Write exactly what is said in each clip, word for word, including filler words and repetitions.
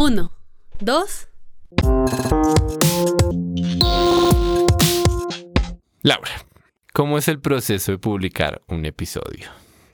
Uno, dos. Laura, ¿cómo es el proceso de publicar un episodio?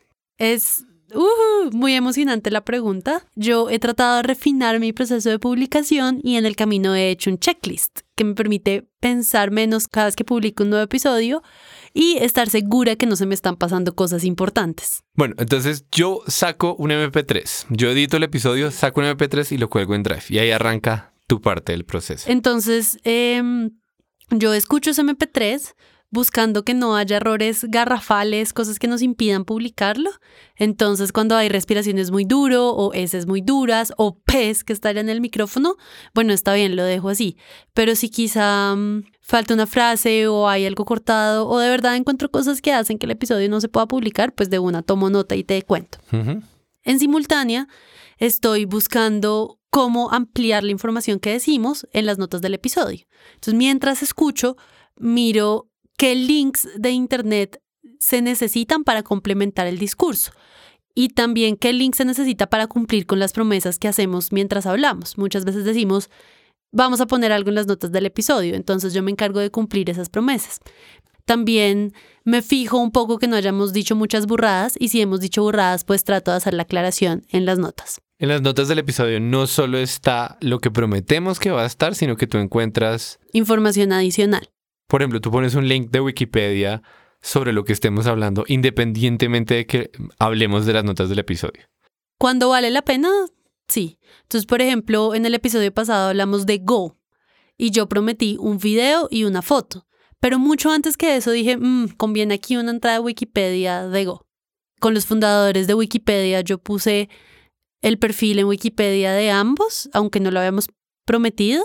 Es uh, muy emocionante la pregunta. Yo he tratado de refinar mi proceso de publicación y en el camino he hecho un checklist que me permite pensar menos cada vez que publico un nuevo episodio y estar segura que no se me están pasando cosas importantes. Bueno, entonces yo saco un eme pe tres. Yo edito el episodio, saco un eme pe tres y lo cuelgo en Drive. Y ahí arranca tu parte del proceso. Entonces, eh, yo escucho ese eme pe tres buscando que no haya errores garrafales, cosas que nos impidan publicarlo. Entonces, cuando hay respiraciones muy duro o eses muy duras o pes que estallan en el micrófono, bueno, está bien, lo dejo así. Pero si quizá um, falta una frase o hay algo cortado o de verdad encuentro cosas que hacen que el episodio no se pueda publicar, pues de una tomo nota y te cuento. Uh-huh. En simultánea, estoy buscando cómo ampliar la información que decimos en las notas del episodio. Entonces, mientras escucho, miro qué links de internet se necesitan para complementar el discurso y también qué link se necesita para cumplir con las promesas que hacemos mientras hablamos. Muchas veces decimos, vamos a poner algo en las notas del episodio, entonces yo me encargo de cumplir esas promesas. También me fijo un poco que no hayamos dicho muchas burradas y si hemos dicho burradas, pues trato de hacer la aclaración en las notas. En las notas del episodio no solo está lo que prometemos que va a estar, sino que tú encuentras información adicional. Por ejemplo, tú pones un link de Wikipedia sobre lo que estemos hablando, independientemente de que hablemos de las notas del episodio. ¿Cuándo vale la pena? Sí. Entonces, por ejemplo, en el episodio pasado hablamos de Go y yo prometí un video y una foto. Pero mucho antes que eso dije, mmm, conviene aquí una entrada de Wikipedia de Go. Con los fundadores de Wikipedia yo puse el perfil en Wikipedia de ambos, aunque no lo habíamos prometido.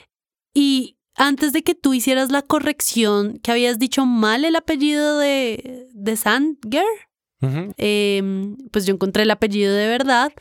Y antes de que tú hicieras la corrección, que habías dicho mal el apellido de, de Sanger, Uh-huh. eh, pues yo encontré el apellido de verdad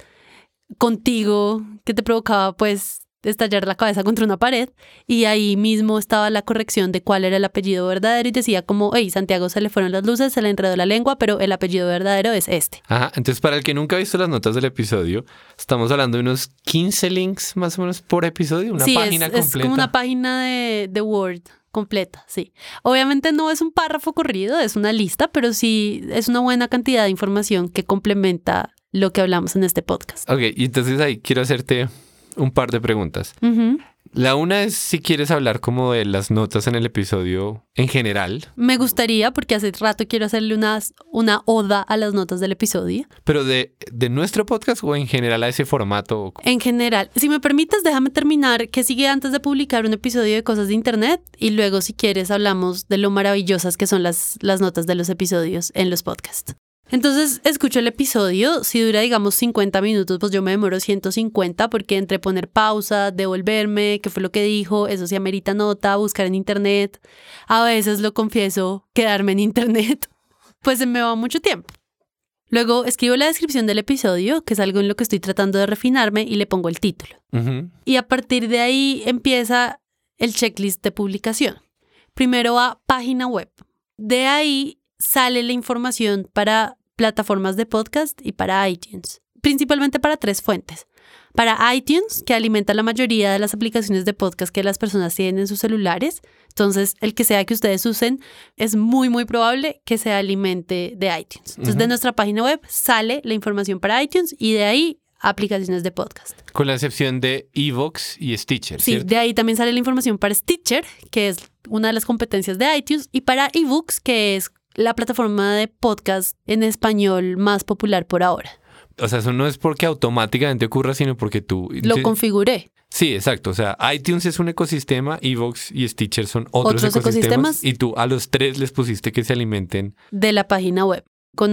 contigo, que te provocaba pues estallar la cabeza contra una pared, y ahí mismo estaba la corrección de cuál era el apellido verdadero y decía como, hey, Santiago se le fueron las luces, se le enredó la lengua, pero el apellido verdadero es este. Ajá, entonces para el que nunca ha visto las notas del episodio, estamos hablando de unos quince links más o menos por episodio, una sí, página es, completa. Es como una página de, de Word completa, sí. Obviamente no es un párrafo corrido, es una lista, pero sí es una buena cantidad de información que complementa lo que hablamos en este podcast. Ok, y entonces ahí quiero hacerte un par de preguntas. Uh-huh. La una es si quieres hablar como de las notas en el episodio en general. Me gustaría, porque hace rato quiero hacerle unas, una oda a las notas del episodio. ¿Pero de, de nuestro podcast o en general a ese formato? En general. Si me permites, déjame terminar qué sigue antes de publicar un episodio de Cosas de Internet y luego, si quieres, hablamos de lo maravillosas que son las, las notas de los episodios en los podcasts. Entonces, escucho el episodio. Si dura, digamos, cincuenta minutos, pues yo me demoro ciento cincuenta porque entre poner pausa, devolverme, qué fue lo que dijo, eso sí amerita nota, buscar en internet. A veces, lo confieso, quedarme en internet, pues se me va mucho tiempo. Luego, escribo la descripción del episodio, que es algo en lo que estoy tratando de refinarme, y le pongo el título. Uh-huh. Y a partir de ahí empieza el checklist de publicación. Primero va página web. De ahí sale la información para plataformas de podcast y para iTunes, principalmente para tres fuentes. Para iTunes, que alimenta la mayoría de las aplicaciones de podcast que las personas tienen en sus celulares. Entonces, el que sea que ustedes usen, es muy, muy probable que se alimente de iTunes. Entonces, uh-huh. de nuestra página web sale la información para iTunes y de ahí aplicaciones de podcast. Con la excepción de iVoox y Stitcher, Sí, ¿cierto? de ahí también sale la información para Stitcher, que es una de las competencias de iTunes, y para eBooks, que es la plataforma de podcast en español más popular por ahora. O sea, eso no es porque automáticamente ocurra, sino porque tú... Lo sí, configuré. Sí, exacto. O sea, iTunes es un ecosistema, iVoox y Stitcher son otros, ¿Otros ecosistemas, ecosistemas? y tú a los tres les pusiste que se alimenten de la página web con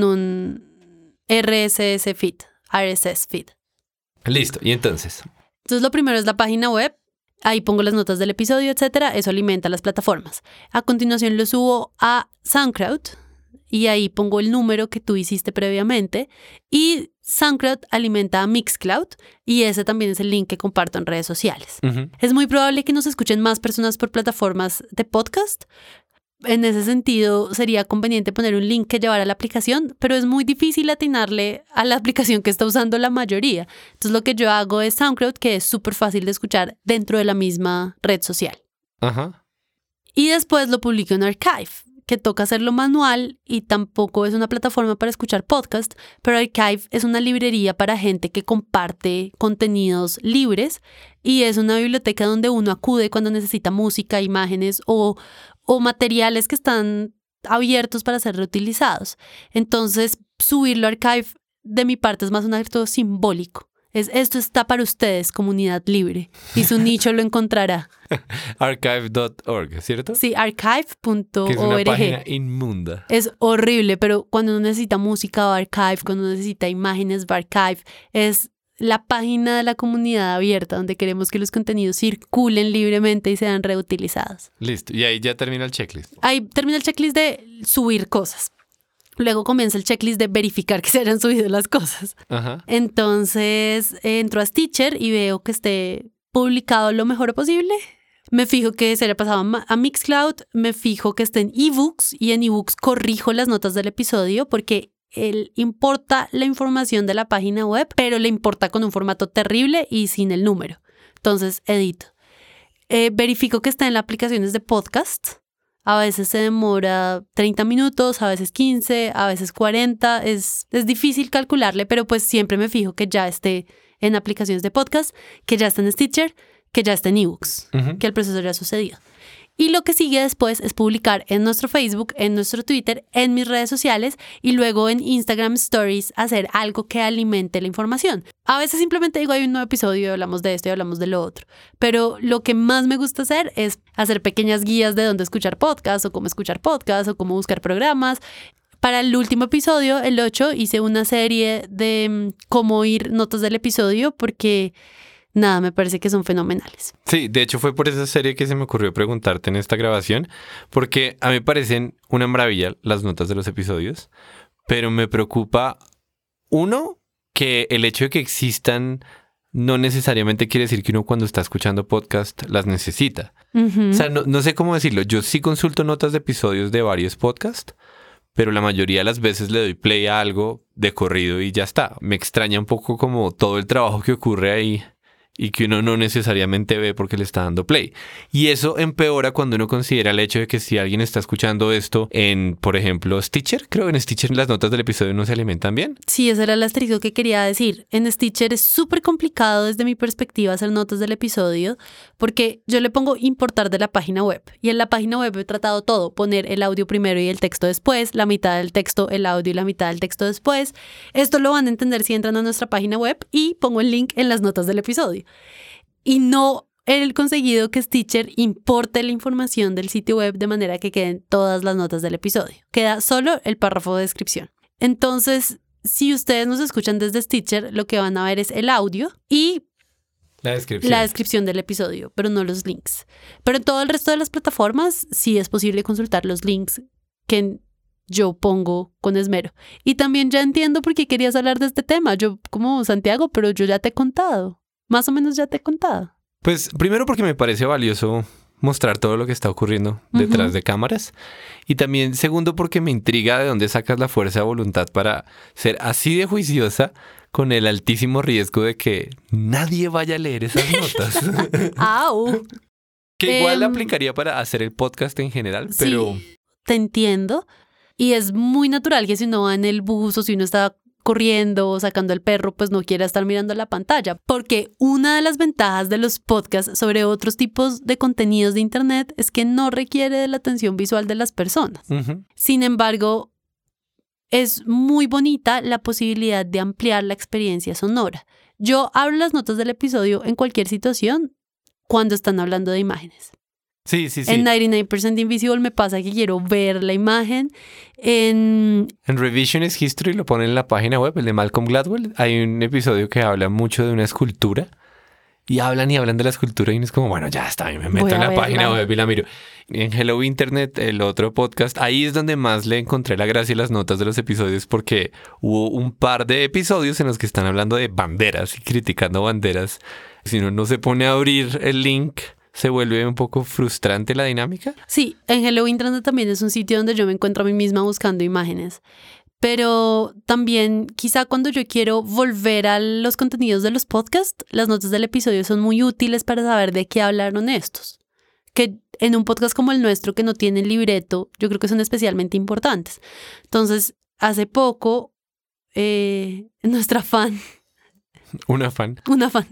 un R S S feed, R S S feed. Listo. ¿Y entonces? Entonces, lo primero es la página web. Ahí pongo las notas del episodio, etcétera. Eso alimenta las plataformas. A continuación lo subo a SoundCloud y ahí pongo el número que tú hiciste previamente. Y SoundCloud alimenta a Mixcloud y ese también es el link que comparto en redes sociales. Uh-huh. Es muy probable que nos escuchen más personas por plataformas de podcast. en ese sentido sería conveniente poner un link que llevara a la aplicación, pero es muy difícil atinarle a la aplicación que está usando la mayoría. Entonces lo que yo hago es SoundCloud, que es súper fácil de escuchar dentro de la misma red social. Ajá. Y después lo publico en Archive, que toca hacerlo manual y tampoco es una plataforma para escuchar podcast, pero Archive es una librería para gente que comparte contenidos libres y es una biblioteca donde uno acude cuando necesita música, imágenes o, o materiales que están abiertos para ser reutilizados. Entonces, subirlo a Archive de mi parte es más un acto simbólico. Es, esto está para ustedes, comunidad libre, y su nicho lo encontrará. archive punto org, ¿cierto? Sí, archive punto org. Que es una página inmunda. Es horrible, pero cuando uno necesita música va a Archive, cuando uno necesita imágenes va a Archive. Es la página de la comunidad abierta donde queremos que los contenidos circulen libremente y sean reutilizados. Listo, y ahí ya termina el checklist. Ahí termina el checklist de subir cosas. Luego comienza el checklist de verificar que se hayan subido las cosas. Ajá. Entonces eh, entro a Stitcher y veo que esté publicado lo mejor posible. Me fijo que se le ha pasado a Mixcloud, me fijo que esté en ebooks y en ebooks corrijo las notas del episodio porque él importa la información de la página web, pero le importa con un formato terrible y sin el número. Entonces edito. Eh, verifico que está en las aplicaciones de podcast. A veces se demora treinta minutos, a veces quince, a veces cuarenta. Es, es difícil calcularle, pero pues siempre me fijo que ya esté en aplicaciones de podcast, que ya está en Stitcher, que ya está en ebooks, uh-huh. que el proceso ya ha sucedido. Y lo que sigue después es publicar en nuestro Facebook, en nuestro Twitter, en mis redes sociales y luego en Instagram Stories hacer algo que alimente la información. A veces simplemente digo, hay un nuevo episodio y hablamos de esto y hablamos de lo otro. Pero lo que más me gusta hacer es hacer pequeñas guías de dónde escuchar podcast o cómo escuchar podcast o cómo buscar programas. Para el último episodio, el ocho, hice una serie de cómo oír notas del episodio porque... nada, me parece que son fenomenales. Sí, de hecho fue por esa serie que se me ocurrió preguntarte en esta grabación, porque a mí me parecen una maravilla las notas de los episodios, pero me preocupa, uno, que el hecho de que existan no necesariamente quiere decir que uno cuando está escuchando podcast las necesita. Uh-huh. O sea, no, no sé cómo decirlo, yo sí consulto notas de episodios de varios podcasts, pero la mayoría de las veces le doy play a algo de corrido y ya está. Me extraña un poco como todo el trabajo que ocurre ahí y que uno no necesariamente ve porque le está dando play. Y eso empeora cuando uno considera el hecho de que si alguien está escuchando esto en, por ejemplo, Stitcher, creo que en Stitcher las notas del episodio no se alimentan bien. Sí, ese era el asterisco que quería decir. En Stitcher es súper complicado desde mi perspectiva hacer notas del episodio porque yo le pongo importar de la página web y en la página web he tratado todo, poner el audio primero y el texto después, la mitad del texto, el audio y la mitad del texto después. Esto lo van a entender si entran a nuestra página web y pongo el link en las notas del episodio. Y no he conseguido que Stitcher importe la información del sitio web de manera que queden todas las notas del episodio. Queda solo el párrafo de descripción. Entonces, si ustedes nos escuchan desde Stitcher, lo que van a ver es el audio y la descripción. la descripción del episodio, pero no los links. Pero en todo el resto de las plataformas sí es posible consultar los links que yo pongo con esmero. Y también ya entiendo por qué querías hablar de este tema. Yo como Santiago, pero yo ya te he contado. Más o menos ya te he contado. Pues primero porque me parece valioso mostrar todo lo que está ocurriendo detrás uh-huh. de cámaras. Y también segundo porque me intriga de dónde sacas la fuerza de voluntad para ser así de juiciosa con el altísimo riesgo de que nadie vaya a leer esas notas. ¡Au! Que igual um, aplicaría para hacer el podcast en general, pero... Sí, te entiendo. Y es muy natural que si uno va en el bus o si uno está corriendo o sacando al perro, pues no quiera estar mirando la pantalla. Porque una de las ventajas de los podcasts sobre otros tipos de contenidos de internet es que no requiere de la atención visual de las personas. Uh-huh. Sin embargo, es muy bonita la posibilidad de ampliar la experiencia sonora. Yo hablo las notas del episodio en cualquier situación cuando están hablando de imágenes. Sí, sí, sí. En noventa y nueve percent Invisible me pasa que quiero ver la imagen. En... en Revisionist History lo ponen en la página web, el de Malcolm Gladwell. Hay un episodio que habla mucho de una escultura. Y hablan y hablan de la escultura y es como, bueno, ya está, me meto en la verla. Página web y la miro. En Hello Internet, el otro podcast, ahí es donde más le encontré la gracia y las notas de los episodios porque hubo un par de episodios en los que están hablando de banderas y criticando banderas. Si uno no se pone a abrir el link... se vuelve un poco frustrante la dinámica. Sí, en Hello Internet también es un sitio donde yo me encuentro a mí misma buscando imágenes. Pero también quizá cuando yo quiero volver a los contenidos de los podcasts, las notas del episodio son muy útiles para saber de qué hablaron estos. Que en un podcast como el nuestro, que no tiene libreto, yo creo que son especialmente importantes. Entonces, hace poco, eh, nuestra fan... Una fan. Una fan.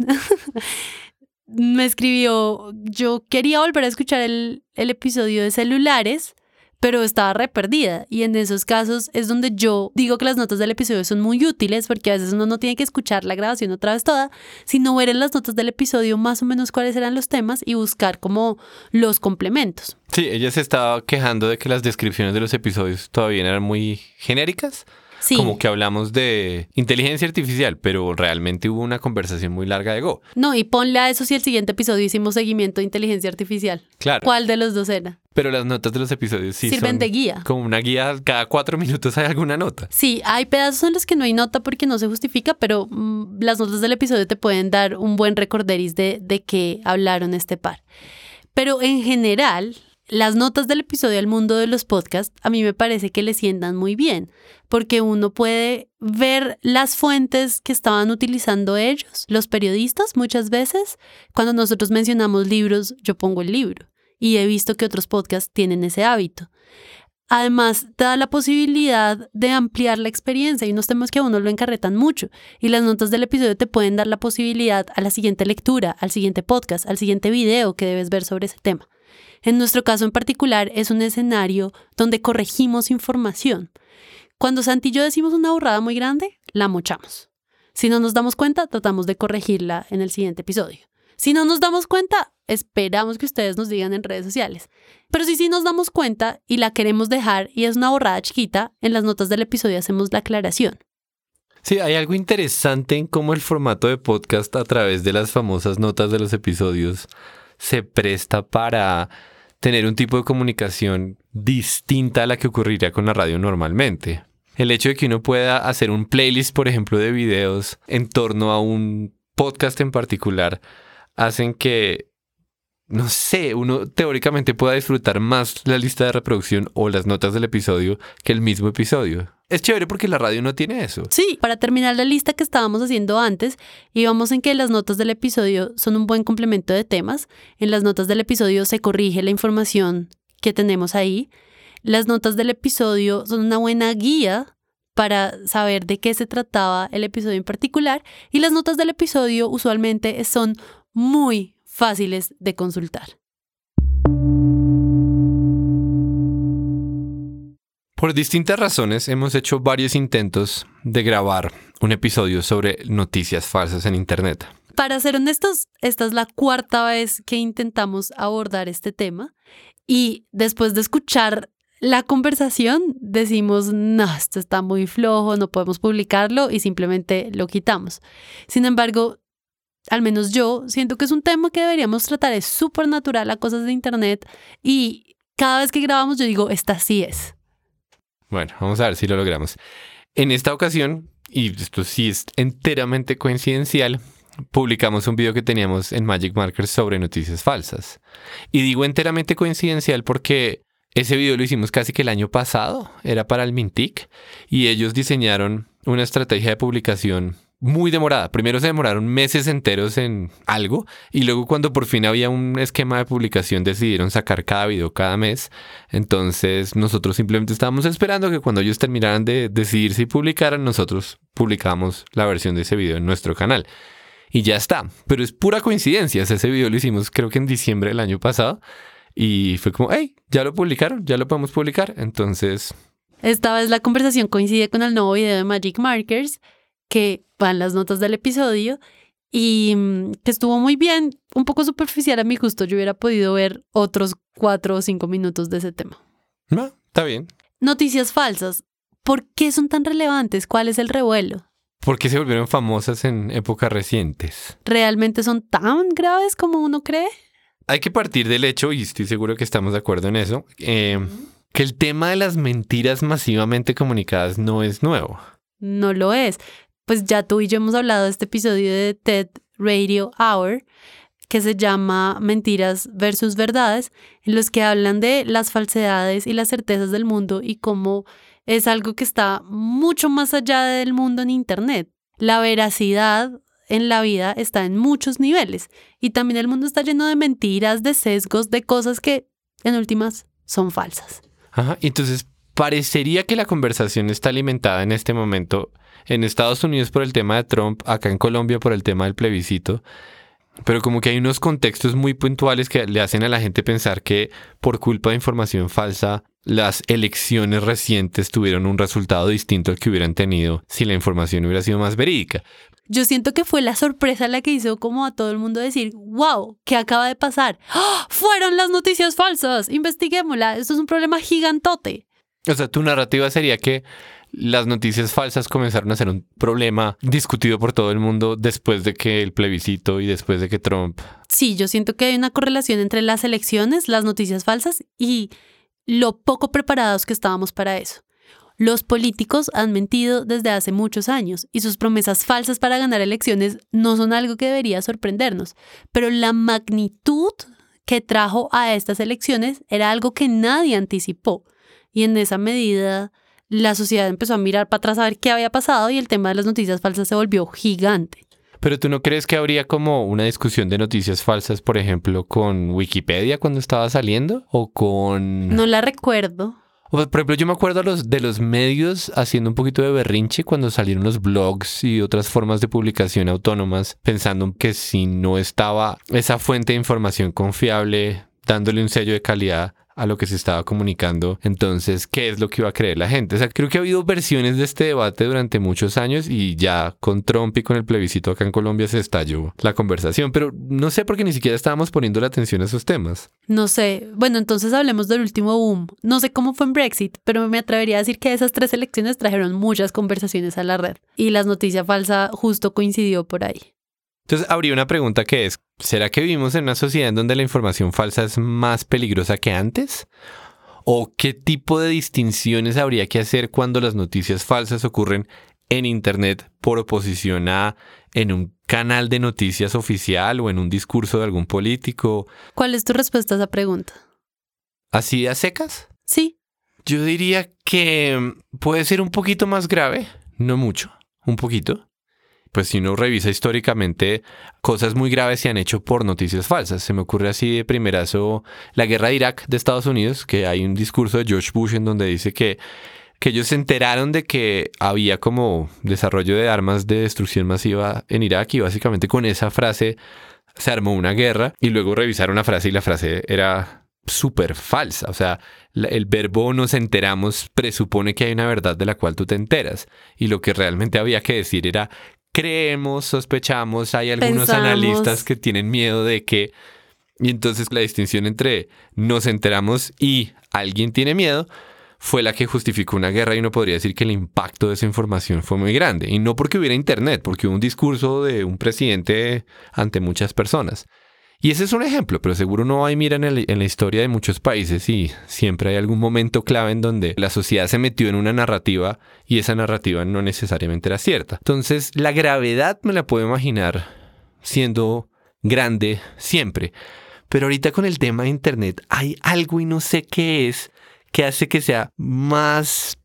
me escribió, yo quería volver a escuchar el, el episodio de celulares, pero estaba re perdida. Y en esos casos es donde yo digo que las notas del episodio son muy útiles, porque a veces uno no tiene que escuchar la grabación otra vez toda, sino ver en las notas del episodio más o menos cuáles eran los temas y buscar como los complementos. Sí, ella se estaba quejando de que las descripciones de los episodios todavía eran muy genéricas. Sí. Como que hablamos de inteligencia artificial, pero realmente hubo una conversación muy larga de Go. No, y ponle a eso si el siguiente episodio hicimos seguimiento de inteligencia artificial. Claro. ¿Cuál de los dos era? Pero las notas de los episodios sí sirven son de guía. Como una guía, cada cuatro minutos hay alguna nota. Sí, hay pedazos en los que no hay nota porque no se justifica, pero mmm, las notas del episodio te pueden dar un buen recorderis de, de qué hablaron este par. Pero en general, las notas del episodio al mundo de los podcasts a mí me parece que le sientan muy bien, porque uno puede ver las fuentes que estaban utilizando ellos, los periodistas muchas veces. Cuando nosotros mencionamos libros, yo pongo el libro y he visto que otros podcasts tienen ese hábito. Además, te da la posibilidad de ampliar la experiencia y unos temas que a uno lo encarretan mucho. Y las notas del episodio te pueden dar la posibilidad a la siguiente lectura, al siguiente podcast, al siguiente video que debes ver sobre ese tema. En nuestro caso en particular es un escenario donde corregimos información. Cuando Santi y yo decimos una burrada muy grande, la mochamos. Si no nos damos cuenta, tratamos de corregirla en el siguiente episodio. Si no nos damos cuenta, esperamos que ustedes nos digan en redes sociales. Pero si sí nos damos cuenta y la queremos dejar y es una burrada chiquita, en las notas del episodio hacemos la aclaración. Sí, hay algo interesante en cómo el formato de podcast a través de las famosas notas de los episodios se presta para tener un tipo de comunicación distinta a la que ocurriría con la radio normalmente. El hecho de que uno pueda hacer un playlist, por ejemplo, de videos en torno a un podcast en particular, hacen que, no sé, uno teóricamente pueda disfrutar más la lista de reproducción o las notas del episodio que el mismo episodio. Es chévere porque la radio no tiene eso. Sí, para terminar la lista que estábamos haciendo antes, íbamos en que las notas del episodio son un buen complemento de temas. En las notas del episodio se corrige la información que tenemos ahí. Las notas del episodio son una buena guía para saber de qué se trataba el episodio en particular. Y las notas del episodio usualmente son muy fáciles de consultar. Por distintas razones hemos hecho varios intentos de grabar un episodio sobre noticias falsas en Internet. Para ser honestos, esta es la cuarta vez que intentamos abordar este tema y después de escuchar la conversación decimos, no, esto está muy flojo, no podemos publicarlo y simplemente lo quitamos. Sin embargo, al menos yo siento que es un tema que deberíamos tratar, es súper natural a cosas de Internet y cada vez que grabamos yo digo, esta sí es. Bueno, vamos a ver si lo logramos. En esta ocasión, y esto sí es enteramente coincidencial, publicamos un video que teníamos en Magic Markers sobre noticias falsas. Y digo enteramente coincidencial porque ese video lo hicimos casi que el año pasado, era para el Mintic, y ellos diseñaron una estrategia de publicación muy demorada. Primero se demoraron meses enteros en algo y luego cuando por fin había un esquema de publicación decidieron sacar cada video cada mes. Entonces nosotros simplemente estábamos esperando que cuando ellos terminaran de decidir si publicaran, nosotros publicamos la versión de ese video en nuestro canal. Y ya está. Pero es pura coincidencia. Ese video lo hicimos creo que en diciembre del año pasado y fue como, hey, ya lo publicaron, ya lo podemos publicar. Entonces... Esta vez la conversación coincide con el nuevo video de Magic Markers que van las notas del episodio y que estuvo muy bien, un poco superficial a mi gusto. Yo hubiera podido ver otros cuatro o cinco minutos de ese tema. No, está bien. Noticias falsas. ¿Por qué son tan relevantes? ¿Cuál es el revuelo? ¿Por qué se volvieron famosas en épocas recientes? ¿Realmente son tan graves como uno cree? Hay que partir del hecho, y estoy seguro que estamos de acuerdo en eso, eh, que el tema de las mentiras masivamente comunicadas no es nuevo. No lo es. Pues ya tú y yo hemos hablado de este episodio de TED Radio Hour que se llama Mentiras versus Verdades, en los que hablan de las falsedades y las certezas del mundo y cómo es algo que está mucho más allá del mundo en Internet. La veracidad en la vida está en muchos niveles y también el mundo está lleno de mentiras, de sesgos, de cosas que en últimas son falsas. Ajá, entonces parecería que la conversación está alimentada en este momento en Estados Unidos por el tema de Trump, acá en Colombia por el tema del plebiscito, pero como que hay unos contextos muy puntuales que le hacen a la gente pensar que por culpa de información falsa las elecciones recientes tuvieron un resultado distinto al que hubieran tenido si la información hubiera sido más verídica. Yo siento que fue la sorpresa la que hizo como a todo el mundo decir, wow, ¿qué acaba de pasar? ¡Oh! ¡Fueron las noticias falsas! Investiguémosla, esto es un problema gigantote. O sea, tu narrativa sería que las noticias falsas comenzaron a ser un problema discutido por todo el mundo después de que el plebiscito y después de que Trump... Sí, yo siento que hay una correlación entre las elecciones, las noticias falsas y lo poco preparados que estábamos para eso. Los políticos han mentido desde hace muchos años y sus promesas falsas para ganar elecciones no son algo que debería sorprendernos, pero la magnitud que trajo a estas elecciones era algo que nadie anticipó y en esa medida la sociedad empezó a mirar para atrás a ver qué había pasado y el tema de las noticias falsas se volvió gigante. ¿Pero tú no crees que habría como una discusión de noticias falsas, por ejemplo, con Wikipedia cuando estaba saliendo? ¿O con...? No la recuerdo. O, por ejemplo, yo me acuerdo a los, de los medios haciendo un poquito de berrinche cuando salieron los blogs y otras formas de publicación autónomas, pensando que si no estaba esa fuente de información confiable, dándole un sello de calidad a lo que se estaba comunicando, entonces, ¿qué es lo que iba a creer la gente? O sea, creo que ha habido versiones de este debate durante muchos años y ya con Trump y con el plebiscito acá en Colombia se estalló la conversación, pero no sé por qué ni siquiera estábamos poniendo la atención a esos temas. No sé. Bueno, entonces hablemos del último boom. No sé cómo fue en Brexit, pero me atrevería a decir que esas tres elecciones trajeron muchas conversaciones a la red y la noticia falsa justo coincidió por ahí. Entonces, habría una pregunta que es, ¿será que vivimos en una sociedad en donde la información falsa es más peligrosa que antes? ¿O qué tipo de distinciones habría que hacer cuando las noticias falsas ocurren en Internet por oposición a en un canal de noticias oficial o en un discurso de algún político? ¿Cuál es tu respuesta a esa pregunta? ¿Así a secas? Sí. Yo diría que puede ser un poquito más grave, no mucho, un poquito. Pues si uno revisa históricamente, cosas muy graves se han hecho por noticias falsas. Se me ocurre así de primerazo la guerra de Irak de Estados Unidos, que hay un discurso de George Bush en donde dice que, que ellos se enteraron de que había como desarrollo de armas de destrucción masiva en Irak y básicamente con esa frase se armó una guerra y luego revisaron la frase y la frase era súper falsa. O sea, la, el verbo nos enteramos presupone que hay una verdad de la cual tú te enteras y lo que realmente había que decir era creemos, sospechamos, hay algunos Pensamos. analistas que tienen miedo de que... Y entonces la distinción entre nos enteramos y alguien tiene miedo fue la que justificó una guerra y uno podría decir que el impacto de esa información fue muy grande. Y no porque hubiera internet, porque hubo un discurso de un presidente ante muchas personas. Y ese es un ejemplo, pero seguro no hay mira en, el, en la historia de muchos países y siempre hay algún momento clave en donde la sociedad se metió en una narrativa y esa narrativa no necesariamente era cierta. Entonces, la gravedad me la puedo imaginar siendo grande siempre. Pero ahorita con el tema de Internet hay algo y no sé qué es que hace que sea más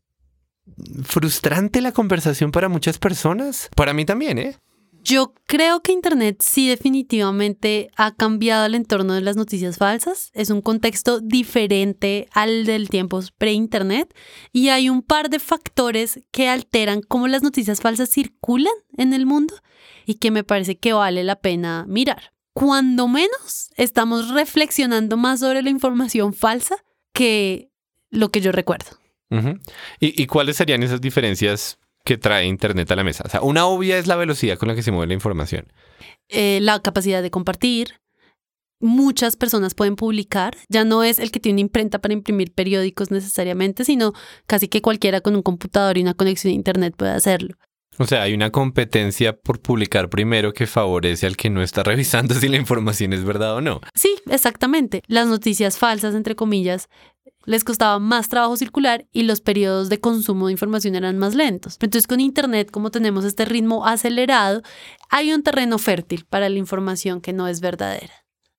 frustrante la conversación para muchas personas. Para mí también, ¿eh? Yo creo que Internet sí definitivamente ha cambiado el entorno de las noticias falsas. Es un contexto diferente al del tiempo pre-Internet y hay un par de factores que alteran cómo las noticias falsas circulan en el mundo y que me parece que vale la pena mirar. Cuando menos estamos reflexionando más sobre la información falsa que lo que yo recuerdo. Uh-huh. ¿Y, ¿Y cuáles serían esas diferencias que trae Internet a la mesa? O sea, una obvia es la velocidad con la que se mueve la información. Eh, la capacidad de compartir. Muchas personas pueden publicar. Ya no es el que tiene una imprenta para imprimir periódicos necesariamente, sino casi que cualquiera con un computador y una conexión a Internet puede hacerlo. O sea, hay una competencia por publicar primero que favorece al que no está revisando si la información es verdad o no. Sí, exactamente. Las noticias falsas, entre comillas, Les costaba más trabajo circular y los periodos de consumo de información eran más lentos. Entonces, con Internet, como tenemos este ritmo acelerado, hay un terreno fértil para la información que no es verdadera.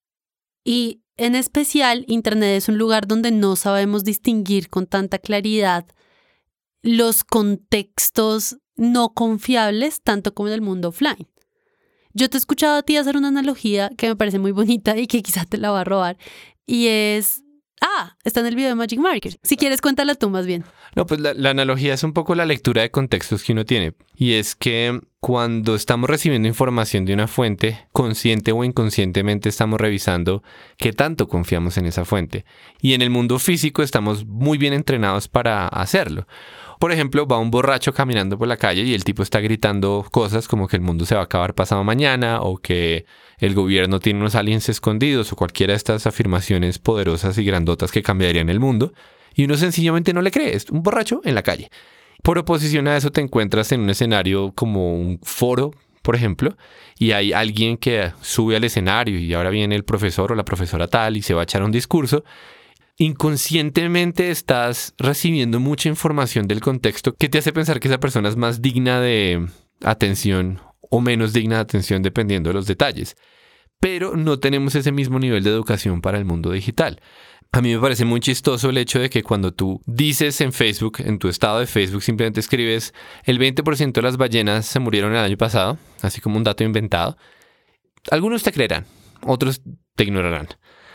Y en especial, Internet es un lugar donde no sabemos distinguir con tanta claridad los contextos no confiables, tanto como en el mundo offline. Yo te he escuchado a ti hacer una analogía que me parece muy bonita y que quizá te la va a robar, y es... Ah, está en el video de Magic Marker. Si quieres, cuéntala tú más bien. No, pues la, la analogía es un poco la lectura de contextos que uno tiene. Y es que cuando estamos recibiendo información de una fuente, consciente o inconscientemente estamos revisando qué tanto confiamos en esa fuente. Y en el mundo físico estamos muy bien entrenados para hacerlo. Por ejemplo, va un borracho caminando por la calle y el tipo está gritando cosas como que el mundo se va a acabar pasado mañana o que el gobierno tiene unos aliens escondidos o cualquiera de estas afirmaciones poderosas y grandotas que cambiarían el mundo. Y uno sencillamente no le cree, es un borracho en la calle. Por oposición a eso te encuentras en un escenario como un foro, por ejemplo, y hay alguien que sube al escenario y ahora viene el profesor o la profesora tal y se va a echar un discurso. Inconscientemente estás recibiendo mucha información del contexto que te hace pensar que esa persona es más digna de atención o menos digna de atención dependiendo de los detalles. Pero no tenemos ese mismo nivel de educación para el mundo digital. A mí me parece muy chistoso el hecho de que cuando tú dices en Facebook, en tu estado de Facebook, simplemente escribes el veinte por ciento de las ballenas se murieron el año pasado, así como un dato inventado. Algunos te creerán, otros te ignorarán.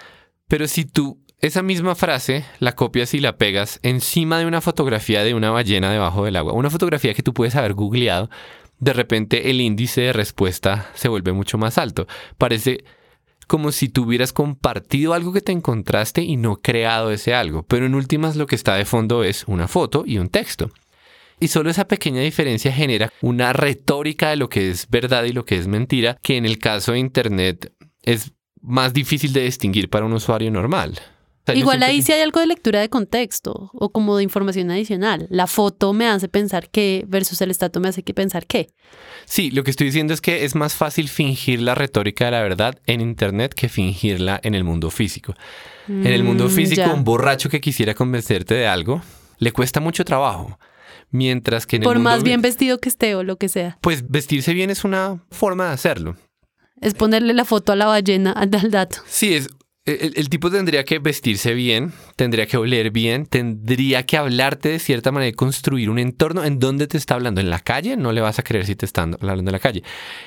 Pero si tú esa misma frase la copias y la pegas encima de una fotografía de una ballena debajo del agua, una fotografía que tú puedes haber googleado, de repente el índice de respuesta se vuelve mucho más alto. Parece como si tú hubieras compartido algo que te encontraste y no creado ese algo, pero en últimas lo que está de fondo es una foto y un texto. Y solo esa pequeña diferencia genera una retórica de lo que es verdad y lo que es mentira, que en el caso de Internet es más difícil de distinguir para un usuario normal. Igual ahí sí hay algo de lectura de contexto o como de información adicional. La foto me hace pensar qué versus el estatus me hace pensar qué. Sí, lo que estoy diciendo es que es más fácil fingir la retórica de la verdad en Internet que fingirla en el mundo físico. Mm, en el mundo físico, ya. Un borracho que quisiera convencerte de algo le cuesta mucho trabajo. Mientras que en Por el mundo... más bien vestido que esté o lo que sea. Pues vestirse bien es una forma de hacerlo. Es ponerle la foto a la ballena al dato. Sí, es... El, el tipo tendría que vestirse bien, tendría que oler bien, tendría que hablarte de cierta manera y construir un entorno. ¿En dónde te está hablando? ¿En la calle? No le vas a creer si te está hablando en la calle.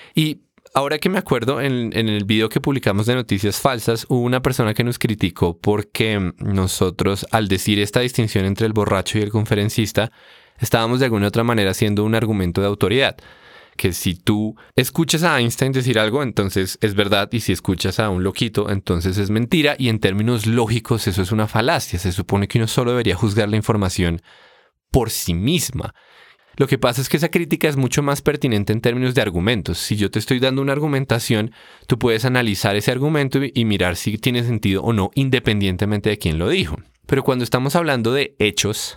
Y ahora que me acuerdo, en, en el video que publicamos de Noticias Falsas, hubo una persona que nos criticó porque nosotros, al decir esta distinción entre el borracho y el conferencista, estábamos de alguna u otra manera haciendo un argumento de autoridad. Que si tú escuchas a Einstein decir algo, entonces es verdad, y si escuchas a un loquito, entonces es mentira, y en términos lógicos eso es una falacia. Se supone que uno solo debería juzgar la información por sí misma. Lo que pasa es que esa crítica es mucho más pertinente en términos de argumentos. Si yo te estoy dando una argumentación, tú puedes analizar ese argumento y mirar si tiene sentido o no, independientemente de quién lo dijo. Pero cuando estamos hablando de hechos,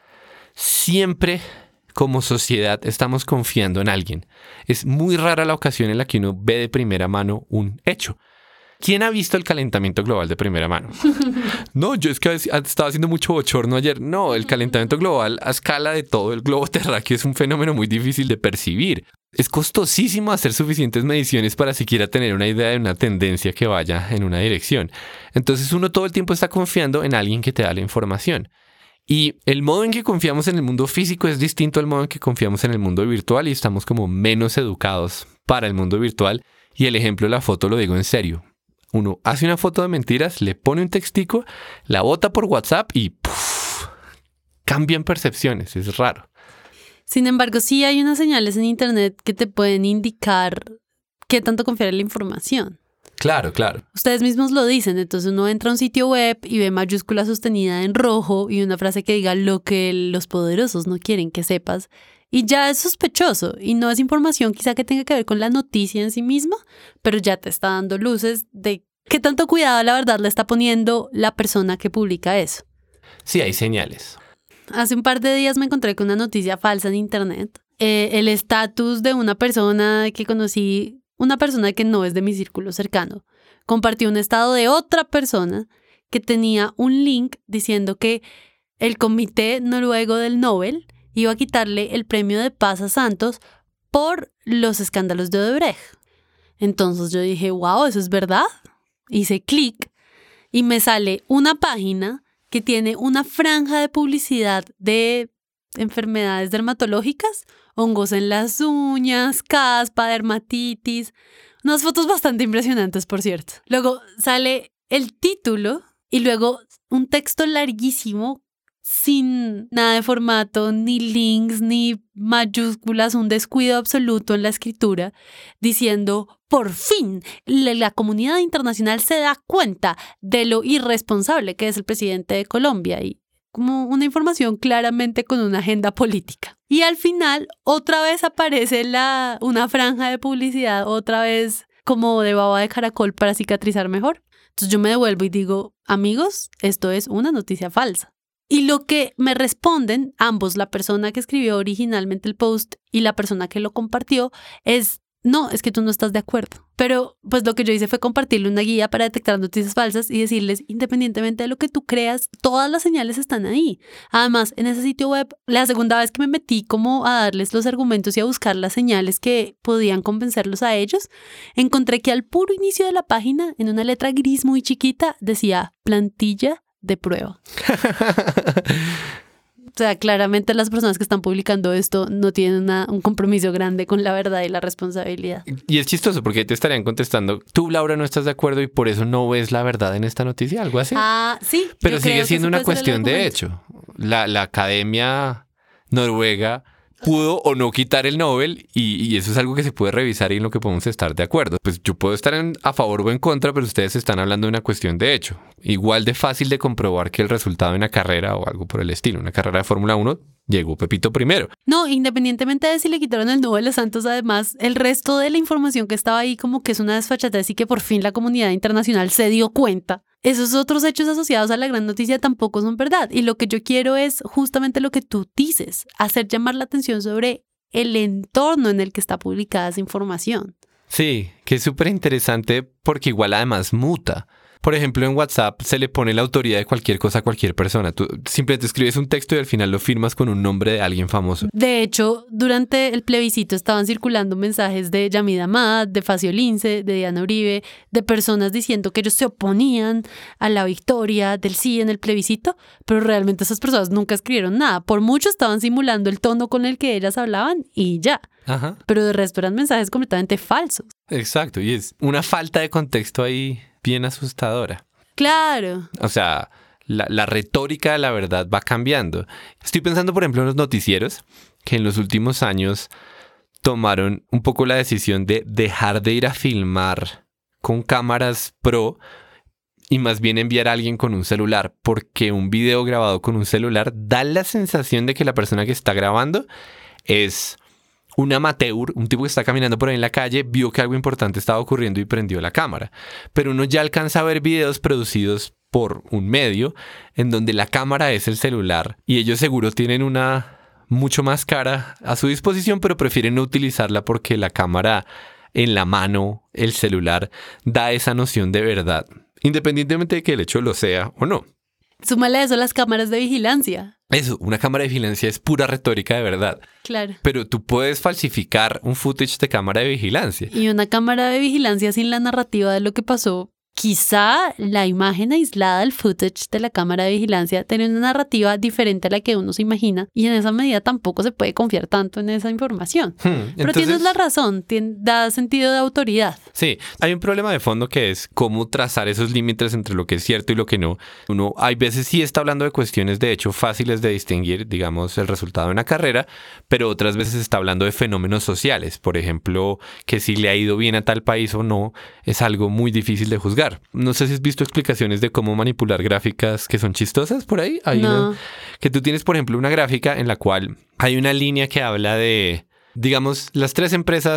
siempre... como sociedad estamos confiando en alguien. Es muy rara la ocasión en la que uno ve de primera mano un hecho. ¿Quién ha visto el calentamiento global de primera mano? No, yo es que estaba haciendo mucho bochorno ayer. No, el calentamiento global a escala de todo el globo terráqueo es un fenómeno muy difícil de percibir. Es costosísimo hacer suficientes mediciones para siquiera tener una idea de una tendencia que vaya en una dirección. Entonces uno todo el tiempo está confiando en alguien que te da la información. Y el modo en que confiamos en el mundo físico es distinto al modo en que confiamos en el mundo virtual y estamos como menos educados para el mundo virtual. Y el ejemplo de la foto lo digo en serio. Uno hace una foto de mentiras, le pone un textico, la bota por WhatsApp y ¡puf! Cambian percepciones. Es raro. Sin embargo, sí hay unas señales en Internet que te pueden indicar qué tanto confiar en la información. Claro, claro. Ustedes mismos lo dicen, entonces uno entra a un sitio web y ve mayúscula sostenida en rojo y una frase que diga lo que los poderosos no quieren que sepas y ya es sospechoso y no es información quizá que tenga que ver con la noticia en sí misma, pero ya te está dando luces de qué tanto cuidado la verdad le está poniendo la persona que publica eso. Sí, hay señales. Hace un par de días me encontré con una noticia falsa en Internet. Eh, el estatus de una persona que conocí... Una persona que no es de mi círculo cercano compartió un estado de otra persona que tenía un link diciendo que el Comité Noruego del Nobel iba a quitarle el premio de paz a Santos por los escándalos de Odebrecht. Entonces yo dije, wow, ¿eso es verdad? Hice clic y me sale una página que tiene una franja de publicidad de enfermedades dermatológicas, hongos en las uñas, caspa, dermatitis, unas fotos bastante impresionantes, por cierto. Luego sale el título y luego un texto larguísimo sin nada de formato, ni links, ni mayúsculas, un descuido absoluto en la escritura, diciendo, por fin, la, la comunidad internacional se da cuenta de lo irresponsable que es el presidente de Colombia, y como una información claramente con una agenda política. Y al final, otra vez aparece la, una franja de publicidad, otra vez como de baba de caracol para cicatrizar mejor. Entonces yo me devuelvo y digo, amigos, esto es una noticia falsa. Y lo que me responden ambos, la persona que escribió originalmente el post y la persona que lo compartió, es, no, es que tú no estás de acuerdo. Pero pues lo que yo hice fue compartirle una guía para detectar noticias falsas y decirles, independientemente de lo que tú creas, todas las señales están ahí. Además, en ese sitio web, la segunda vez que me metí como a darles los argumentos y a buscar las señales que podían convencerlos a ellos, encontré que al puro inicio de la página, en una letra gris muy chiquita, decía plantilla de prueba. O sea, claramente las personas que están publicando esto no tienen una, un compromiso grande con la verdad y la responsabilidad. Y es chistoso porque te estarían contestando, tú, Laura, no estás de acuerdo y por eso no ves la verdad en esta noticia, algo así. Ah, sí. Pero sigue siendo una cuestión de hecho. La, la Academia Noruega pudo o no quitar el Nobel y, y eso es algo que se puede revisar y en lo que podemos estar de acuerdo. Pues yo puedo estar en, a favor o en contra, pero ustedes están hablando de una cuestión de hecho. Igual de fácil de comprobar que el resultado de una carrera o algo por el estilo, una carrera de Fórmula uno, llegó Pepito primero. No, independientemente de si le quitaron el Nobel a Santos, además, el resto de la información que estaba ahí como que es una desfachatez y que por fin la comunidad internacional se dio cuenta. Esos otros hechos asociados a la gran noticia tampoco son verdad. Y lo que yo quiero es justamente lo que tú dices, hacer llamar la atención sobre el entorno en el que está publicada esa información. Sí, que es súper interesante porque igual además muta. Por ejemplo, en WhatsApp se le pone la autoría de cualquier cosa a cualquier persona. Tú simplemente escribes un texto y al final lo firmas con un nombre de alguien famoso. De hecho, durante el plebiscito estaban circulando mensajes de Yamid Amad, de Facio Lince, de Diana Uribe, de personas diciendo que ellos se oponían a la victoria del sí en el plebiscito, pero realmente esas personas nunca escribieron nada. Por mucho estaban simulando el tono con el que ellas hablaban y ya. Ajá. Pero de resto eran mensajes completamente falsos. Exacto, y es una falta de contexto ahí bien asustadora. Claro. O sea, la, la retórica de la verdad va cambiando. Estoy pensando, por ejemplo, en los noticieros, que en los últimos años tomaron un poco la decisión de dejar de ir a filmar con cámaras pro y más bien enviar a alguien con un celular, porque un video grabado con un celular da la sensación de que la persona que está grabando es un amateur, un tipo que está caminando por ahí en la calle, vio que algo importante estaba ocurriendo y prendió la cámara. Pero uno ya alcanza a ver videos producidos por un medio en donde la cámara es el celular y ellos seguro tienen una mucho más cara a su disposición, pero prefieren no utilizarla porque la cámara en la mano, el celular, da esa noción de verdad, independientemente de que el hecho lo sea o no. Súmale a eso las cámaras de vigilancia. Eso, una cámara de vigilancia es pura retórica de verdad. Claro. Pero tú puedes falsificar un footage de cámara de vigilancia. Y una cámara de vigilancia sin la narrativa de lo que pasó. Quizá la imagen aislada del footage de la cámara de vigilancia tiene una narrativa diferente a la que uno se imagina y en esa medida tampoco se puede confiar tanto en esa información. Hmm, Pero entonces, tienes la razón, tiene, da sentido de autoridad. Sí, hay un problema de fondo que es cómo trazar esos límites entre lo que es cierto y lo que no. Uno hay veces sí está hablando de cuestiones de hecho fáciles de distinguir, digamos, el resultado de una carrera, pero otras veces está hablando de fenómenos sociales. Por ejemplo, que si le ha ido bien a tal país o no, es algo muy difícil de juzgar. No sé si has visto explicaciones de cómo manipular gráficas que son chistosas por ahí. Hay no. una, que tú tienes, por ejemplo, una gráfica en la cual hay una línea que habla de, digamos, las tres empresas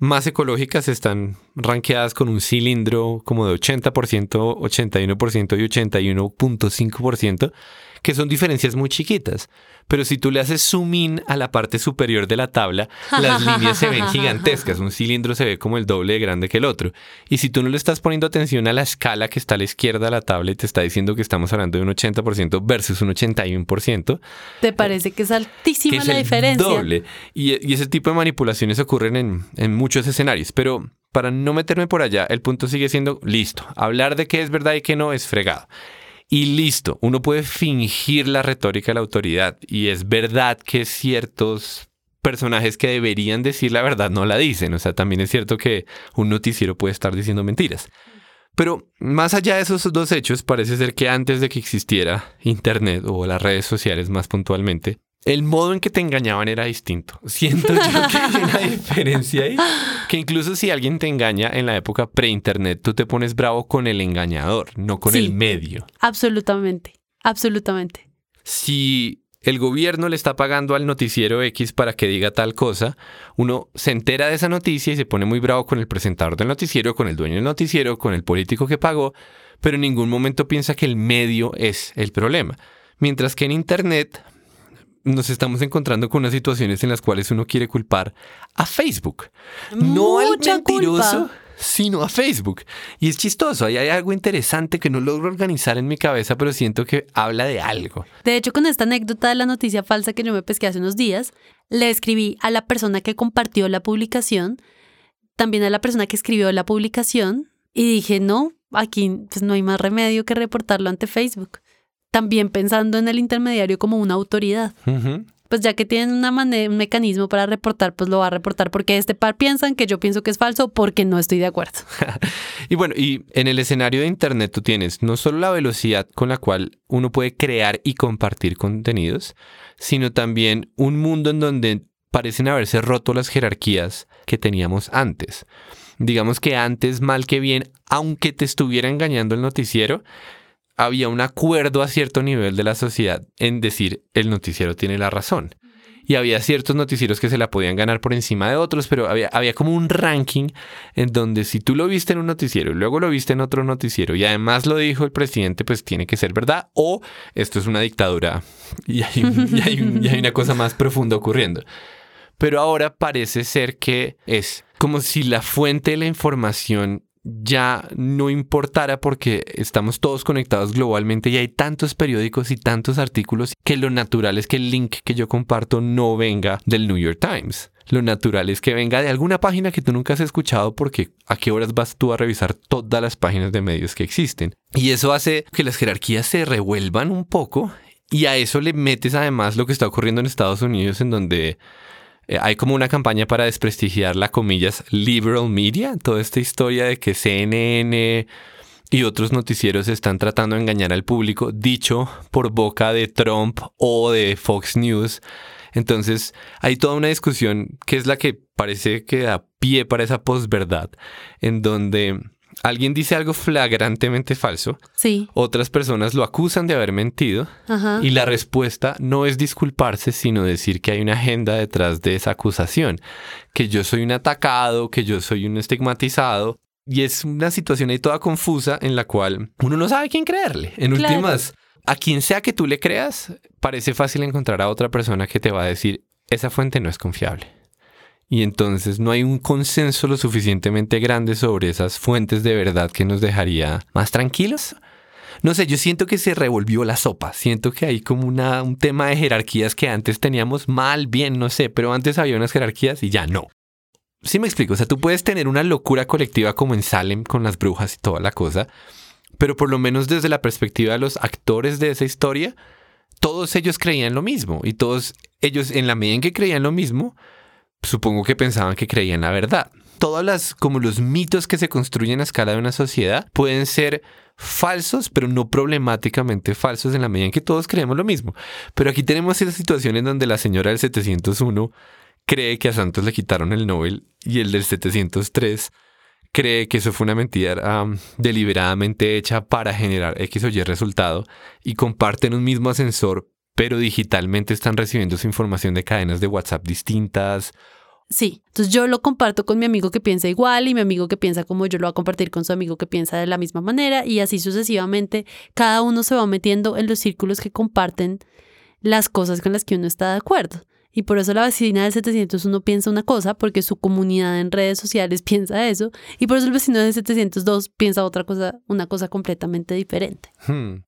más ecológicas están rankeadas con un cilindro como de ochenta por ciento, ochenta y uno por ciento y ochenta y uno punto cinco por ciento, que son diferencias muy chiquitas. Pero si tú le haces zoom in a la parte superior de la tabla, las líneas se ven gigantescas. Un cilindro se ve como el doble de grande que el otro. Y si tú no le estás poniendo atención a la escala que está a la izquierda de la tabla y te está diciendo que estamos hablando de un ochenta por ciento versus un ochenta y uno por ciento, te parece que es altísima que es la el diferencia. Doble. Y, y ese tipo de manipulaciones ocurren en, en muchos escenarios. Pero para no meterme por allá, el punto sigue siendo, listo, hablar de qué es verdad y qué no es fregado. Y listo, uno puede fingir la retórica de la autoridad y es verdad que ciertos personajes que deberían decir la verdad no la dicen. O sea, también es cierto que un noticiero puede estar diciendo mentiras. Pero más allá de esos dos hechos, parece ser que antes de que existiera Internet o las redes sociales más puntualmente, el modo en que te engañaban era distinto. Siento yo que hay una diferencia ahí. Que incluso si alguien te engaña en la época pre-internet, tú te pones bravo con el engañador, no con Sí, el medio. Absolutamente, absolutamente. Si el gobierno le está pagando al noticiero X para que diga tal cosa, uno se entera de esa noticia y se pone muy bravo con el presentador del noticiero, con el dueño del noticiero, con el político que pagó, pero en ningún momento piensa que el medio es el problema. Mientras que en Internet nos estamos encontrando con unas situaciones en las cuales uno quiere culpar a Facebook. No al Mucha mentiroso, culpa. sino a Facebook. Y es chistoso, ahí hay algo interesante que no logro organizar en mi cabeza, pero siento que habla de algo. De hecho, con esta anécdota de la noticia falsa que yo me pesqué hace unos días, le escribí a la persona que compartió la publicación, también a la persona que escribió la publicación, y dije, no, aquí pues no hay más remedio que reportarlo ante Facebook. También pensando en el intermediario como una autoridad. Uh-huh. Pues ya que tienen una manera, un mecanismo para reportar, pues lo va a reportar porque este par piensan que yo pienso que es falso porque no estoy de acuerdo. Y bueno, y en el escenario de Internet tú tienes no solo la velocidad con la cual uno puede crear y compartir contenidos, sino también un mundo en donde parecen haberse roto las jerarquías que teníamos antes. Digamos que antes, mal que bien, aunque te estuviera engañando el noticiero, había un acuerdo a cierto nivel de la sociedad en decir el noticiero tiene la razón. Y había ciertos noticieros que se la podían ganar por encima de otros, pero había, había como un ranking en donde si tú lo viste en un noticiero y luego lo viste en otro noticiero y además lo dijo el presidente, pues tiene que ser verdad o esto es una dictadura y hay, y hay, un, y hay una cosa más profunda ocurriendo. Pero ahora parece ser que es como si la fuente de la información ya no importara porque estamos todos conectados globalmente y hay tantos periódicos y tantos artículos que lo natural es que el link que yo comparto no venga del New York Times. Lo natural es que venga de alguna página que tú nunca has escuchado porque ¿a qué horas vas tú a revisar todas las páginas de medios que existen? Y eso hace que las jerarquías se revuelvan un poco y a eso le metes además lo que está ocurriendo en Estados Unidos en donde hay como una campaña para desprestigiar la, comillas, liberal media. Toda esta historia de que C N N y otros noticieros están tratando de engañar al público, dicho por boca de Trump o de Fox News. Entonces, hay toda una discusión que es la que parece que da pie para esa posverdad, en donde alguien dice algo flagrantemente falso, Sí. otras personas lo acusan de haber mentido, Ajá. y la respuesta no es disculparse, sino decir que hay una agenda detrás de esa acusación, que yo soy un atacado, que yo soy un estigmatizado, y es una situación ahí toda confusa en la cual uno no sabe a quién creerle. En Claro. últimas, a quien sea que tú le creas, parece fácil encontrar a otra persona que te va a decir, esa fuente no es confiable. Y entonces no hay un consenso lo suficientemente grande sobre esas fuentes de verdad que nos dejaría más tranquilos. No sé, yo siento que se revolvió la sopa. Siento que hay como una, un tema de jerarquías que antes teníamos mal, bien, no sé, pero antes había unas jerarquías y ya no. Sí me explico, o sea, tú puedes tener una locura colectiva como en Salem con las brujas y toda la cosa, pero por lo menos desde la perspectiva de los actores de esa historia, todos ellos creían lo mismo y todos ellos en la medida en que creían lo mismo, supongo que pensaban que creían la verdad. Todas las, como los mitos que se construyen a escala de una sociedad pueden ser falsos, pero no problemáticamente falsos en la medida en que todos creemos lo mismo. Pero aquí tenemos esa situación en donde la señora del setecientos uno cree que a Santos le quitaron el Nobel y el del setecientos tres cree que eso fue una mentira um, deliberadamente hecha para generar X o Y resultado y comparten un mismo ascensor, pero digitalmente están recibiendo su información de cadenas de WhatsApp distintas Sí, entonces yo lo comparto con mi amigo que piensa igual y mi amigo que piensa como yo lo va a compartir con su amigo que piensa de la misma manera y así sucesivamente. Cada uno se va metiendo en los círculos que comparten las cosas con las que uno está de acuerdo. Y por eso la vecina del setecientos uno piensa una cosa, porque su comunidad en redes sociales piensa eso. Y por eso el vecino del setecientos dos piensa otra cosa, una cosa completamente diferente. Hmm.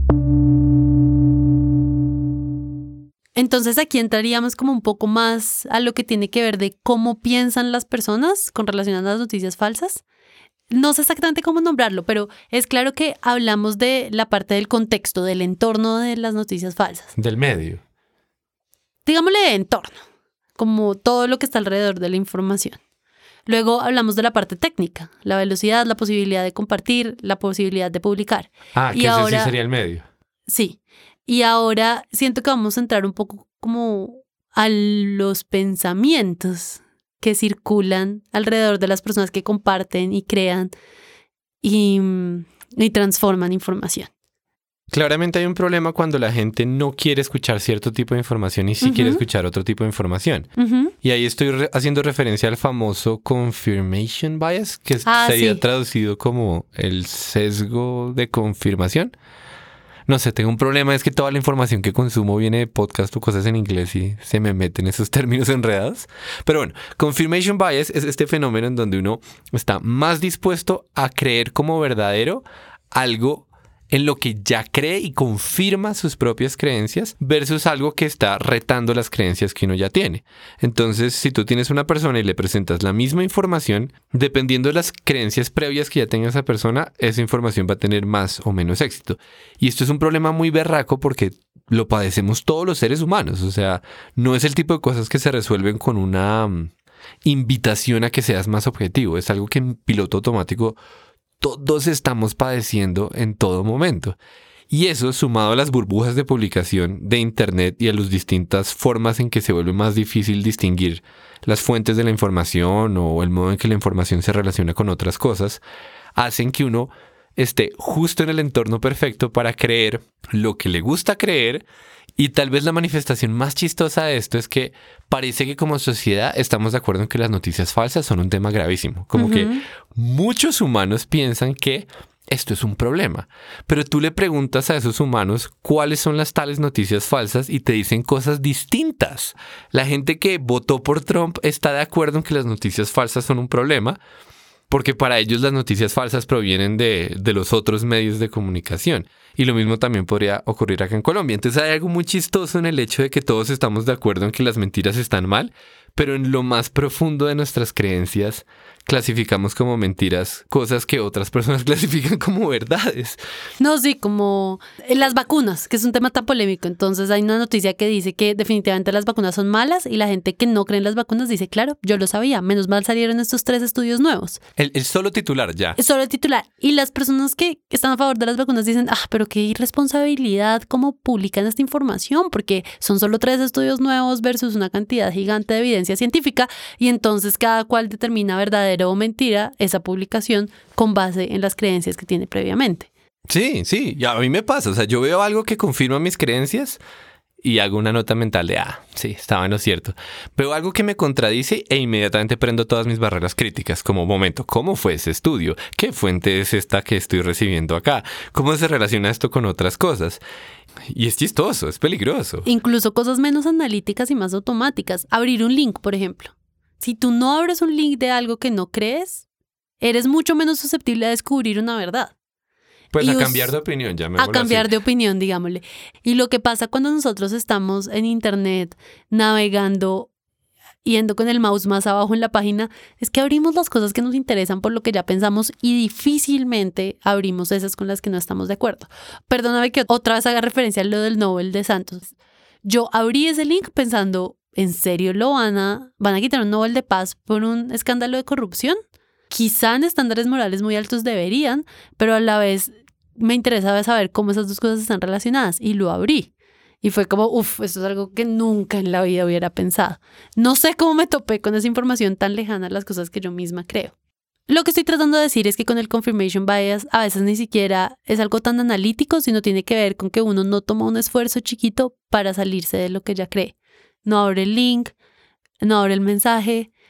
Entonces aquí entraríamos como un poco más a lo que tiene que ver de cómo piensan las personas con relación a las noticias falsas. No sé exactamente cómo nombrarlo, pero es claro que hablamos de la parte del contexto, del entorno de las noticias falsas. Del medio. Digámosle de entorno, como todo lo que está alrededor de la información. Luego hablamos de la parte técnica, la velocidad, la posibilidad de compartir, la posibilidad de publicar. Ah, y que ahora, ese sí sería el medio. Sí. Y ahora siento que vamos a entrar un poco como a los pensamientos que circulan alrededor de las personas que comparten y crean y, y transforman información. Claramente hay un problema cuando la gente no quiere escuchar cierto tipo de información y sí Uh-huh. quiere escuchar otro tipo de información. Uh-huh. Y ahí estoy re- haciendo referencia al famoso confirmation bias, que es- Ah, sería sí. traducido como el sesgo de confirmación. No sé, tengo un problema, es que toda la información que consumo viene de podcast o cosas en inglés y se me meten esos términos enredados. Pero bueno, confirmation bias es este fenómeno en donde uno está más dispuesto a creer como verdadero algo en lo que ya cree y confirma sus propias creencias versus algo que está retando las creencias que uno ya tiene. Entonces, si tú tienes una persona y le presentas la misma información, dependiendo de las creencias previas que ya tenga esa persona, esa información va a tener más o menos éxito. Y esto es un problema muy berraco porque lo padecemos todos los seres humanos. O sea, no es el tipo de cosas que se resuelven con una um, invitación a que seas más objetivo. Es algo que en piloto automático todos estamos padeciendo en todo momento. Y eso, sumado a las burbujas de publicación de Internet y a las distintas formas en que se vuelve más difícil distinguir las fuentes de la información o el modo en que la información se relaciona con otras cosas, hacen que uno esté justo en el entorno perfecto para creer lo que le gusta creer. Y tal vez la manifestación más chistosa de esto es que parece que como sociedad estamos de acuerdo en que las noticias falsas son un tema gravísimo. Como Uh-huh. que muchos humanos piensan que esto es un problema. Pero tú le preguntas a esos humanos cuáles son las tales noticias falsas y te dicen cosas distintas. La gente que votó por Trump está de acuerdo en que las noticias falsas son un problema, porque para ellos las noticias falsas provienen de, de los otros medios de comunicación. Y lo mismo también podría ocurrir acá en Colombia. Entonces hay algo muy chistoso en el hecho de que todos estamos de acuerdo en que las mentiras están mal, pero en lo más profundo de nuestras creencias clasificamos como mentiras cosas que otras personas clasifican como verdades. No, sí, como las vacunas, que es un tema tan polémico. Entonces hay una noticia que dice que definitivamente las vacunas son malas y la gente que no cree en las vacunas dice, claro, yo lo sabía, menos mal salieron estos tres estudios nuevos. El, el solo titular ya. Es solo el titular. Y las personas que están a favor de las vacunas dicen, ah, pero qué irresponsabilidad cómo publican esta información, porque son solo tres estudios nuevos versus una cantidad gigante de evidencia científica y entonces cada cual determina verdadero o mentira esa publicación con base en las creencias que tiene previamente. Sí, sí, y a mí me pasa. O sea, yo veo algo que confirma mis creencias y hago una nota mental de, ah, sí, estaba en lo cierto. Veo algo que me contradice e inmediatamente prendo todas mis barreras críticas, como, momento, ¿cómo fue ese estudio? ¿Qué fuente es esta que estoy recibiendo acá? ¿Cómo se relaciona esto con otras cosas? Y es chistoso, es peligroso. Incluso cosas menos analíticas y más automáticas. Abrir un link, por ejemplo. Si tú no abres un link de algo que no crees, eres mucho menos susceptible a descubrir una verdad. Pues Y a us- cambiar de opinión, ya me A cambiar de opinión, digámosle. Y lo que pasa cuando nosotros estamos en internet navegando, yendo con el mouse más abajo en la página, es que abrimos las cosas que nos interesan por lo que ya pensamos y difícilmente abrimos esas con las que no estamos de acuerdo. Perdóname que otra vez haga referencia a lo del Nobel de Santos. Yo abrí ese link pensando, ¿en serio lo van a, van a quitar un Nobel de Paz por un escándalo de corrupción? Quizá en estándares morales muy altos deberían, pero a la vez me interesaba saber cómo esas dos cosas están relacionadas y lo abrí. Y fue como, uff, esto es algo que nunca en la vida hubiera pensado. No sé cómo me topé con esa información tan lejana a las cosas que yo misma creo. Lo que estoy tratando de decir es que con el confirmation bias a veces ni siquiera es algo tan analítico, sino tiene que ver con que uno no toma un esfuerzo chiquito para salirse de lo que ya cree. No abre el link, no abre el mensaje,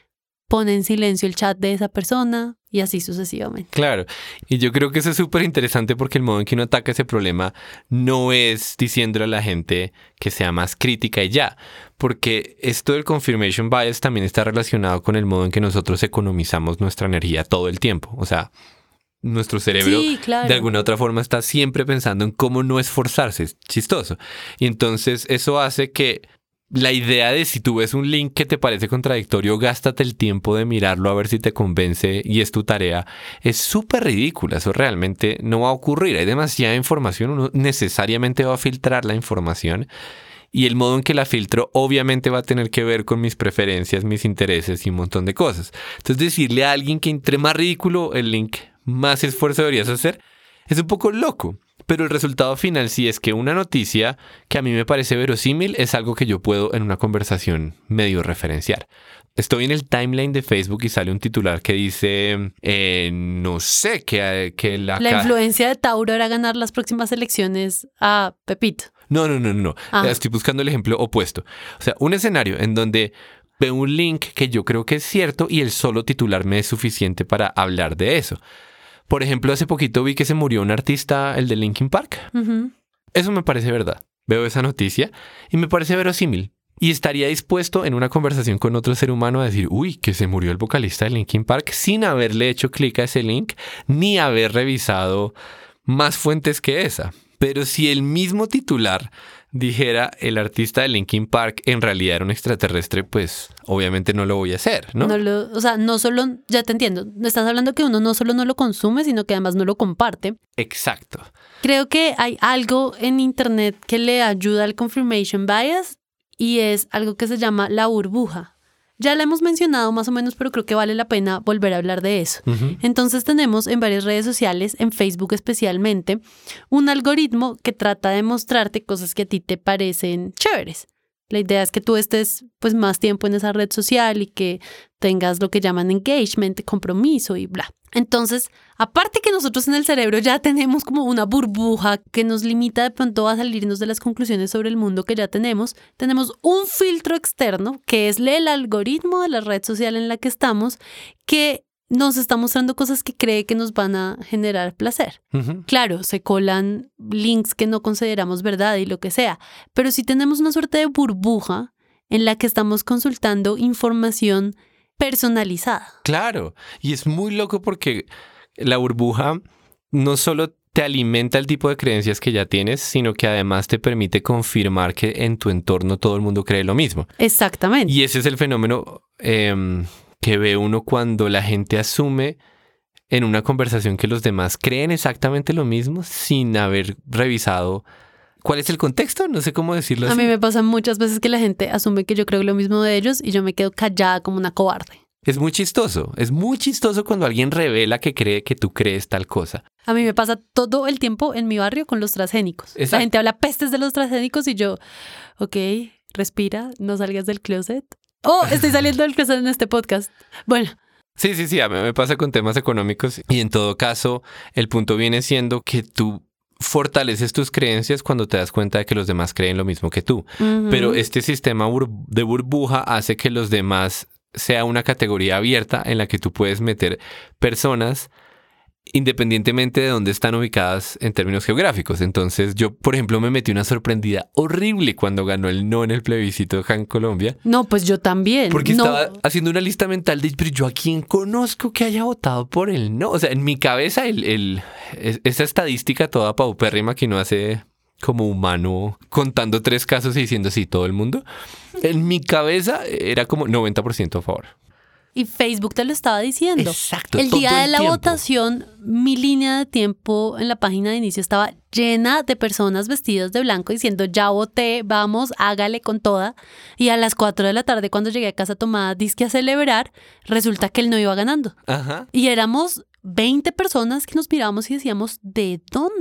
pone en silencio el chat de esa persona y así sucesivamente. Claro, y yo creo que eso es súper interesante porque el modo en que uno ataca ese problema no es diciéndole a la gente que sea más crítica y ya, porque esto del confirmation bias también está relacionado con el modo en que nosotros economizamos nuestra energía todo el tiempo. O sea, nuestro cerebro Sí, claro. de alguna otra forma está siempre pensando en cómo no esforzarse, es chistoso. Y entonces eso hace que la idea de si tú ves un link que te parece contradictorio, gástate el tiempo de mirarlo a ver si te convence y es tu tarea, es súper ridícula. Eso realmente no va a ocurrir. Hay demasiada información, uno necesariamente va a filtrar la información y el modo en que la filtro obviamente va a tener que ver con mis preferencias, mis intereses y un montón de cosas. Entonces decirle a alguien que entre más ridículo el link, más esfuerzo deberías hacer, es un poco loco. Pero el resultado final sí es que una noticia que a mí me parece verosímil es algo que yo puedo en una conversación medio referenciar. Estoy en el timeline de Facebook y sale un titular que dice, eh, no sé, que, que la... La ca- influencia de Tauro era ganar las próximas elecciones a Pepito. No, no, no, no. Ah. Estoy buscando el ejemplo opuesto. O sea, un escenario en donde veo un link que yo creo que es cierto y el solo titular me es suficiente para hablar de eso. Por ejemplo, hace poquito vi que se murió un artista, el de Linkin Park. Uh-huh. Eso me parece verdad. Veo esa noticia y me parece verosímil. Y estaría dispuesto en una conversación con otro ser humano a decir, uy, que se murió el vocalista de Linkin Park sin haberle hecho clic a ese link ni haber revisado más fuentes que esa. Pero si el mismo titular dijera el artista de Linkin Park en realidad era un extraterrestre, pues obviamente no lo voy a hacer, ¿no? No lo, o sea, no solo, ya te entiendo, estás hablando que uno no solo no lo consume, sino que además no lo comparte. Exacto. Creo que hay algo en internet que le ayuda al confirmation bias y es algo que se llama la burbuja. Ya la hemos mencionado más o menos, pero creo que vale la pena volver a hablar de eso. Uh-huh. Entonces tenemos en varias redes sociales, en Facebook especialmente, un algoritmo que trata de mostrarte cosas que a ti te parecen chéveres. La idea es que tú estés pues más tiempo en esa red social y que tengas lo que llaman engagement, compromiso y bla. Entonces, aparte que nosotros en el cerebro ya tenemos como una burbuja que nos limita de pronto a salirnos de las conclusiones sobre el mundo que ya tenemos, tenemos un filtro externo que es el algoritmo de la red social en la que estamos que nos está mostrando cosas que cree que nos van a generar placer. Uh-huh. Claro, se colan links que no consideramos verdad y lo que sea, pero si tenemos una suerte de burbuja en la que estamos consultando información personalizada. Claro, y es muy loco porque la burbuja no solo te alimenta el tipo de creencias que ya tienes, sino que además te permite confirmar que en tu entorno todo el mundo cree lo mismo. Exactamente. Y ese es el fenómeno eh, que ve uno cuando la gente asume en una conversación que los demás creen exactamente lo mismo sin haber revisado cuál es el contexto, no sé cómo decirlo así. A mí me pasa muchas veces que la gente asume que yo creo lo mismo de ellos y yo me quedo callada como una cobarde. Es muy chistoso, es muy chistoso cuando alguien revela que cree que tú crees tal cosa. A mí me pasa todo el tiempo en mi barrio con los transgénicos. Exacto. La gente habla pestes de los transgénicos y yo, ok, respira, no salgas del closet. Oh, estoy saliendo del closet en este podcast. Bueno. Sí, sí, sí, a mí me pasa con temas económicos y en todo caso el punto viene siendo que tú fortaleces tus creencias cuando te das cuenta de que los demás creen lo mismo que tú. Uh-huh. Pero este sistema bur- de burbuja hace que los demás sea una categoría abierta en la que tú puedes meter personas independientemente de dónde están ubicadas en términos geográficos. Entonces yo, por ejemplo, me metí una sorprendida horrible cuando ganó el no en el plebiscito acá en Colombia. No, pues yo también. Porque no. estaba haciendo una lista mental de, pero yo a quién conozco que haya votado por el no. O sea, en mi cabeza el, el, esa estadística toda paupérrima que no hace como humano contando tres casos y diciendo sí, todo el mundo. En mi cabeza era como noventa por ciento a favor. Y Facebook te lo estaba diciendo. Exacto. El todo día de el la tiempo. votación, mi línea de tiempo en la página de inicio estaba llena de personas vestidas de blanco diciendo ya voté, vamos, hágale con toda. Y a las cuatro de la tarde cuando llegué a casa tomada disque a celebrar, resulta que él no iba ganando. Ajá. Y éramos veinte personas que nos mirábamos y decíamos, ¿de dónde?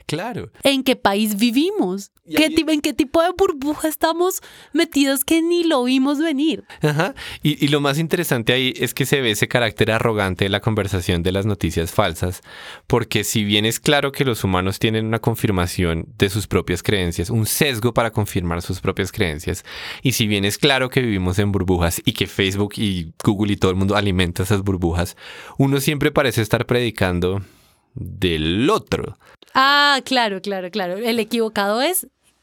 Claro. ¿En qué país vivimos? ¿Qué ahí... ¿En qué tipo de burbuja estamos metidos que ni lo vimos venir? Ajá. Y, y lo más interesante ahí es que se ve ese carácter arrogante de la conversación de las noticias falsas, porque si bien es claro que los humanos tienen una confirmación de sus propias creencias, un sesgo para confirmar sus propias creencias, y si bien es claro que vivimos en burbujas y que Facebook y Google y todo el mundo alimenta esas burbujas, uno siempre parece estar predicando del otro. Ah, claro, claro, claro. El equivocado es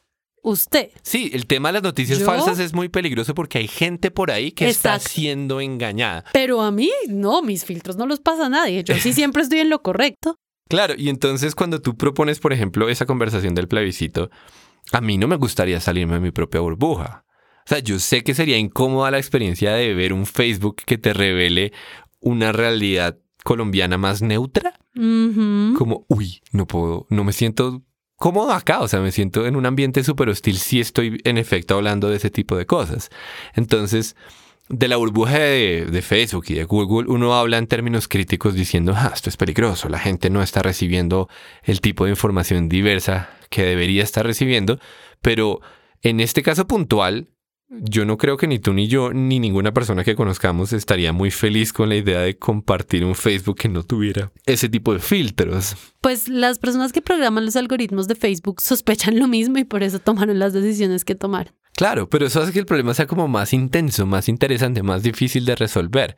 usted. Sí, el tema de las noticias ¿Yo? falsas es muy peligroso porque hay gente por ahí que Exacto. está siendo engañada. Pero a mí, no, mis filtros no los pasa nadie. Yo sí siempre estoy en lo correcto. Claro, y entonces cuando tú propones, por ejemplo, esa conversación del plebiscito, a mí no me gustaría salirme de mi propia burbuja. O sea, yo sé que sería incómoda la experiencia de ver un Facebook que te revele una realidad colombiana más neutra. Uh-huh. Como, uy, no puedo, no me siento cómodo acá, o sea, me siento en un ambiente súper hostil si estoy en efecto hablando de ese tipo de cosas. Entonces, de la burbuja de, de Facebook y de Google, uno habla en términos críticos diciendo, ah, esto es peligroso, la gente no está recibiendo el tipo de información diversa que debería estar recibiendo, pero en este caso puntual, yo no creo que ni tú ni yo ni ninguna persona que conozcamos estaría muy feliz con la idea de compartir un Facebook que no tuviera ese tipo de filtros. Pues las personas que programan los algoritmos de Facebook sospechan lo mismo y por eso tomaron las decisiones que tomaron. Claro, pero eso hace que el problema sea como más intenso, más interesante, más difícil de resolver,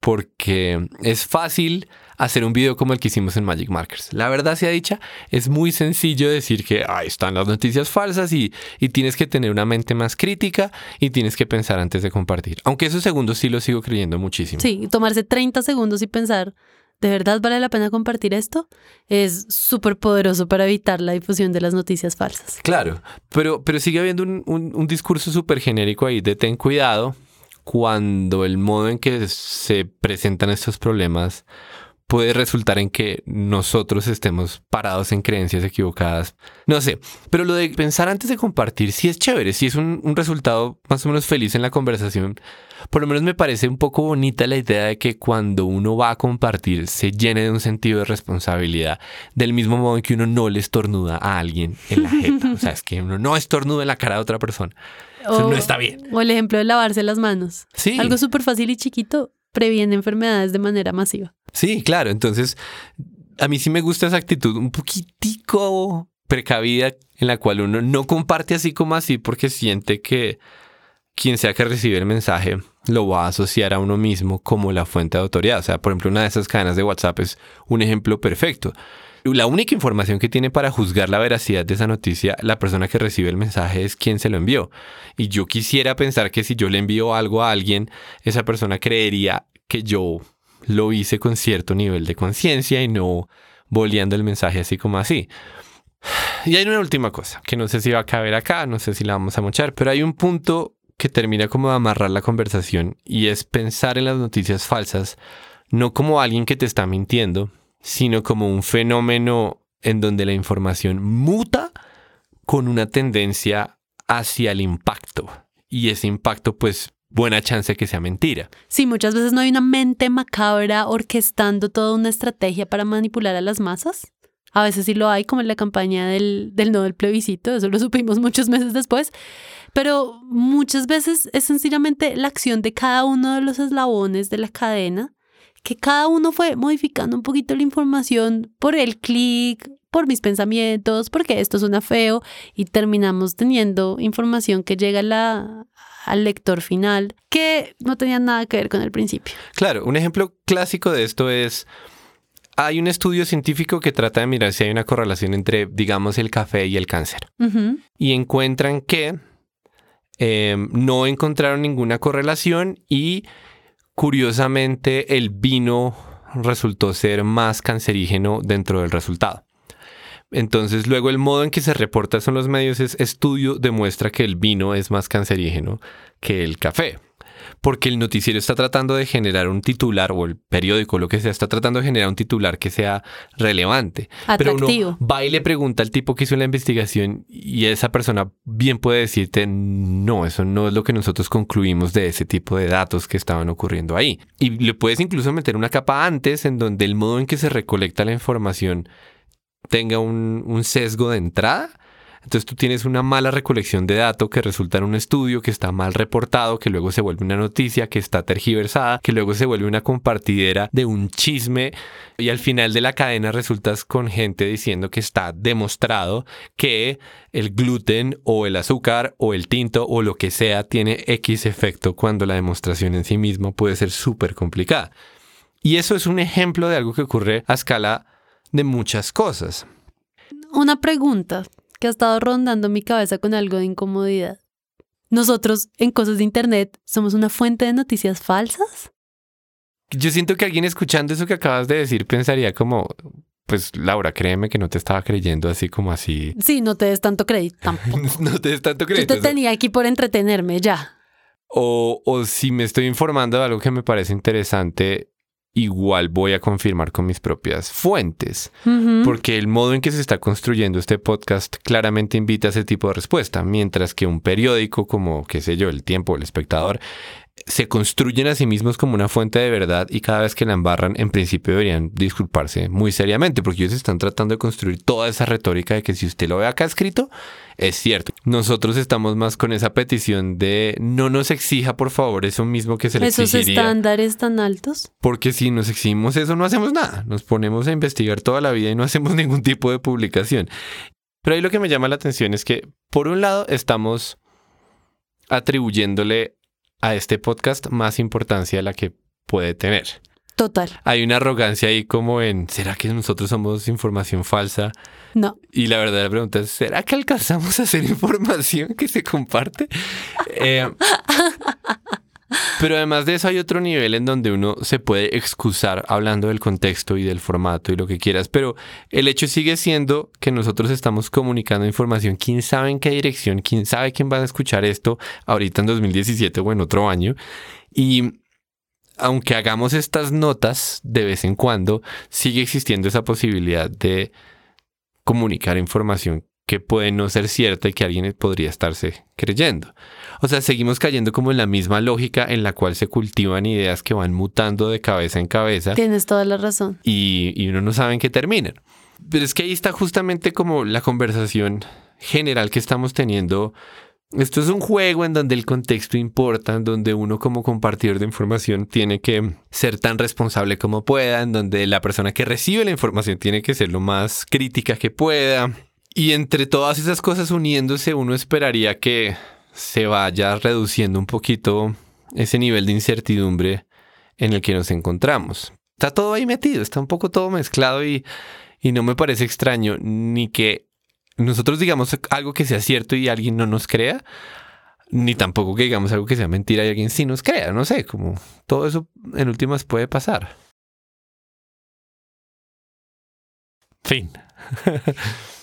porque es fácil hacer un video como el que hicimos en Magic Markers. La verdad sea dicha, es muy sencillo decir que ahí están las noticias falsas y, y tienes que tener una mente más crítica y tienes que pensar antes de compartir. Aunque esos segundos sí los sigo creyendo muchísimo. Sí, tomarse treinta segundos y pensar, ¿de verdad vale la pena compartir esto? Es súper poderoso para evitar la difusión de las noticias falsas. Claro, pero, pero sigue habiendo un, un, un discurso súper genérico ahí de ten cuidado cuando el modo en que se presentan estos problemas puede resultar en que nosotros estemos parados en creencias equivocadas. No sé, pero lo de pensar antes de compartir sí es chévere, sí es un, un resultado más o menos feliz en la conversación. Por lo menos me parece un poco bonita la idea de que cuando uno va a compartir se llene de un sentido de responsabilidad, del mismo modo en que uno no le estornuda a alguien en la jeta. O sea, es que uno no estornuda en la cara de otra persona. Eso o, no está bien. O el ejemplo de lavarse las manos. Sí. Algo súper fácil y chiquito previene enfermedades de manera masiva. Sí, claro. Entonces, a mí sí me gusta esa actitud un poquitico precavida en la cual uno no comparte así como así porque siente que quien sea que recibe el mensaje lo va a asociar a uno mismo como la fuente de autoridad. O sea, por ejemplo, una de esas cadenas de WhatsApp es un ejemplo perfecto. La única información que tiene para juzgar la veracidad de esa noticia, la persona que recibe el mensaje es quien se lo envió. Y yo quisiera pensar que si yo le envío algo a alguien, esa persona creería que yo lo hice con cierto nivel de conciencia y no boleando el mensaje así como así. Y hay una última cosa, que no sé si va a caber acá, no sé si la vamos a mochar, pero hay un punto que termina como de amarrar la conversación y es pensar en las noticias falsas no como alguien que te está mintiendo, sino como un fenómeno en donde la información muta con una tendencia hacia el impacto. Y ese impacto, pues, buena chance que sea mentira. Sí, muchas veces no hay una mente macabra orquestando toda una estrategia para manipular a las masas. A veces sí lo hay, como en la campaña del, del no del plebiscito, eso lo supimos muchos meses después. Pero muchas veces es sencillamente la acción de cada uno de los eslabones de la cadena, que cada uno fue modificando un poquito la información por el clic, por mis pensamientos, porque esto suena feo, y terminamos teniendo información que llega a la, al lector final que no tenía nada que ver con el principio. Claro, un ejemplo clásico de esto es, hay un estudio científico que trata de mirar si hay una correlación entre, digamos, el café y el cáncer. Uh-huh. Y encuentran que eh, no encontraron ninguna correlación y curiosamente, el vino resultó ser más cancerígeno dentro del resultado. Entonces, luego el modo en que se reporta eso en los medios es estudio demuestra que el vino es más cancerígeno que el café. Porque el noticiero está tratando de generar un titular, o el periódico, lo que sea, está tratando de generar un titular que sea relevante. Atractivo. Pero uno va y le pregunta al tipo que hizo la investigación y esa persona bien puede decirte, no, eso no es lo que nosotros concluimos de ese tipo de datos que estaban ocurriendo ahí. Y le puedes incluso meter una capa antes en donde el modo en que se recolecta la información tenga un, un sesgo de entrada. Entonces tú tienes una mala recolección de datos que resulta en un estudio que está mal reportado, que luego se vuelve una noticia, que está tergiversada, que luego se vuelve una compartidera de un chisme y al final de la cadena resultas con gente diciendo que está demostrado que el gluten o el azúcar o el tinto o lo que sea tiene X efecto cuando la demostración en sí misma puede ser súper complicada. Y eso es un ejemplo de algo que ocurre a escala de muchas cosas. Una pregunta que ha estado rondando mi cabeza con algo de incomodidad. ¿Nosotros, en cosas de internet, somos una fuente de noticias falsas? Yo siento que alguien escuchando eso que acabas de decir pensaría como, pues Laura, créeme que no te estaba creyendo así como así. Sí, no te des tanto crédito tampoco. No te des tanto crédito. Yo te tenía aquí por entretenerme, ya. O, o si me estoy informando de algo que me parece interesante, igual voy a confirmar con mis propias fuentes. Uh-huh. Porque el modo en que se está construyendo este podcast claramente invita a ese tipo de respuesta, mientras que un periódico como, qué sé yo, El Tiempo, El Espectador, se construyen a sí mismos como una fuente de verdad y cada vez que la embarran, en principio deberían disculparse muy seriamente, porque ellos están tratando de construir toda esa retórica de que si usted lo ve acá escrito, es cierto. Nosotros estamos más con esa petición de no nos exija, por favor, eso mismo que se le exigiría. ¿Esos estándares tan altos? Porque si nos exigimos eso, no hacemos nada. Nos ponemos a investigar toda la vida y no hacemos ningún tipo de publicación. Pero ahí lo que me llama la atención es que, por un lado, estamos atribuyéndole a este podcast más importancia de la que puede tener. Total. Hay una arrogancia ahí como en, ¿será que nosotros somos información falsa? No. Y la verdadera pregunta es, ¿será que alcanzamos a hacer información que se comparte? eh, pero además de eso hay otro nivel en donde uno se puede excusar hablando del contexto y del formato y lo que quieras, pero el hecho sigue siendo que nosotros estamos comunicando información. ¿Quién sabe en qué dirección? ¿Quién sabe quién va a escuchar esto ahorita en dos mil diecisiete o en otro año? Y aunque hagamos estas notas de vez en cuando, sigue existiendo esa posibilidad de comunicar información que puede no ser cierta y que alguien podría estarse creyendo. O sea, seguimos cayendo como en la misma lógica en la cual se cultivan ideas que van mutando de cabeza en cabeza. Tienes toda la razón. Y, y uno no sabe en qué terminan. Pero es que ahí está justamente como la conversación general que estamos teniendo. Esto es un juego en donde el contexto importa, en donde uno como compartidor de información tiene que ser tan responsable como pueda, en donde la persona que recibe la información tiene que ser lo más crítica que pueda. Y entre todas esas cosas uniéndose, uno esperaría que se vaya reduciendo un poquito ese nivel de incertidumbre en el que nos encontramos. Está todo ahí metido, está un poco todo mezclado y, y no me parece extraño ni que nosotros digamos algo que sea cierto y alguien no nos crea, ni tampoco que digamos algo que sea mentira y alguien sí nos crea. No sé, como todo eso en últimas puede pasar. Fin.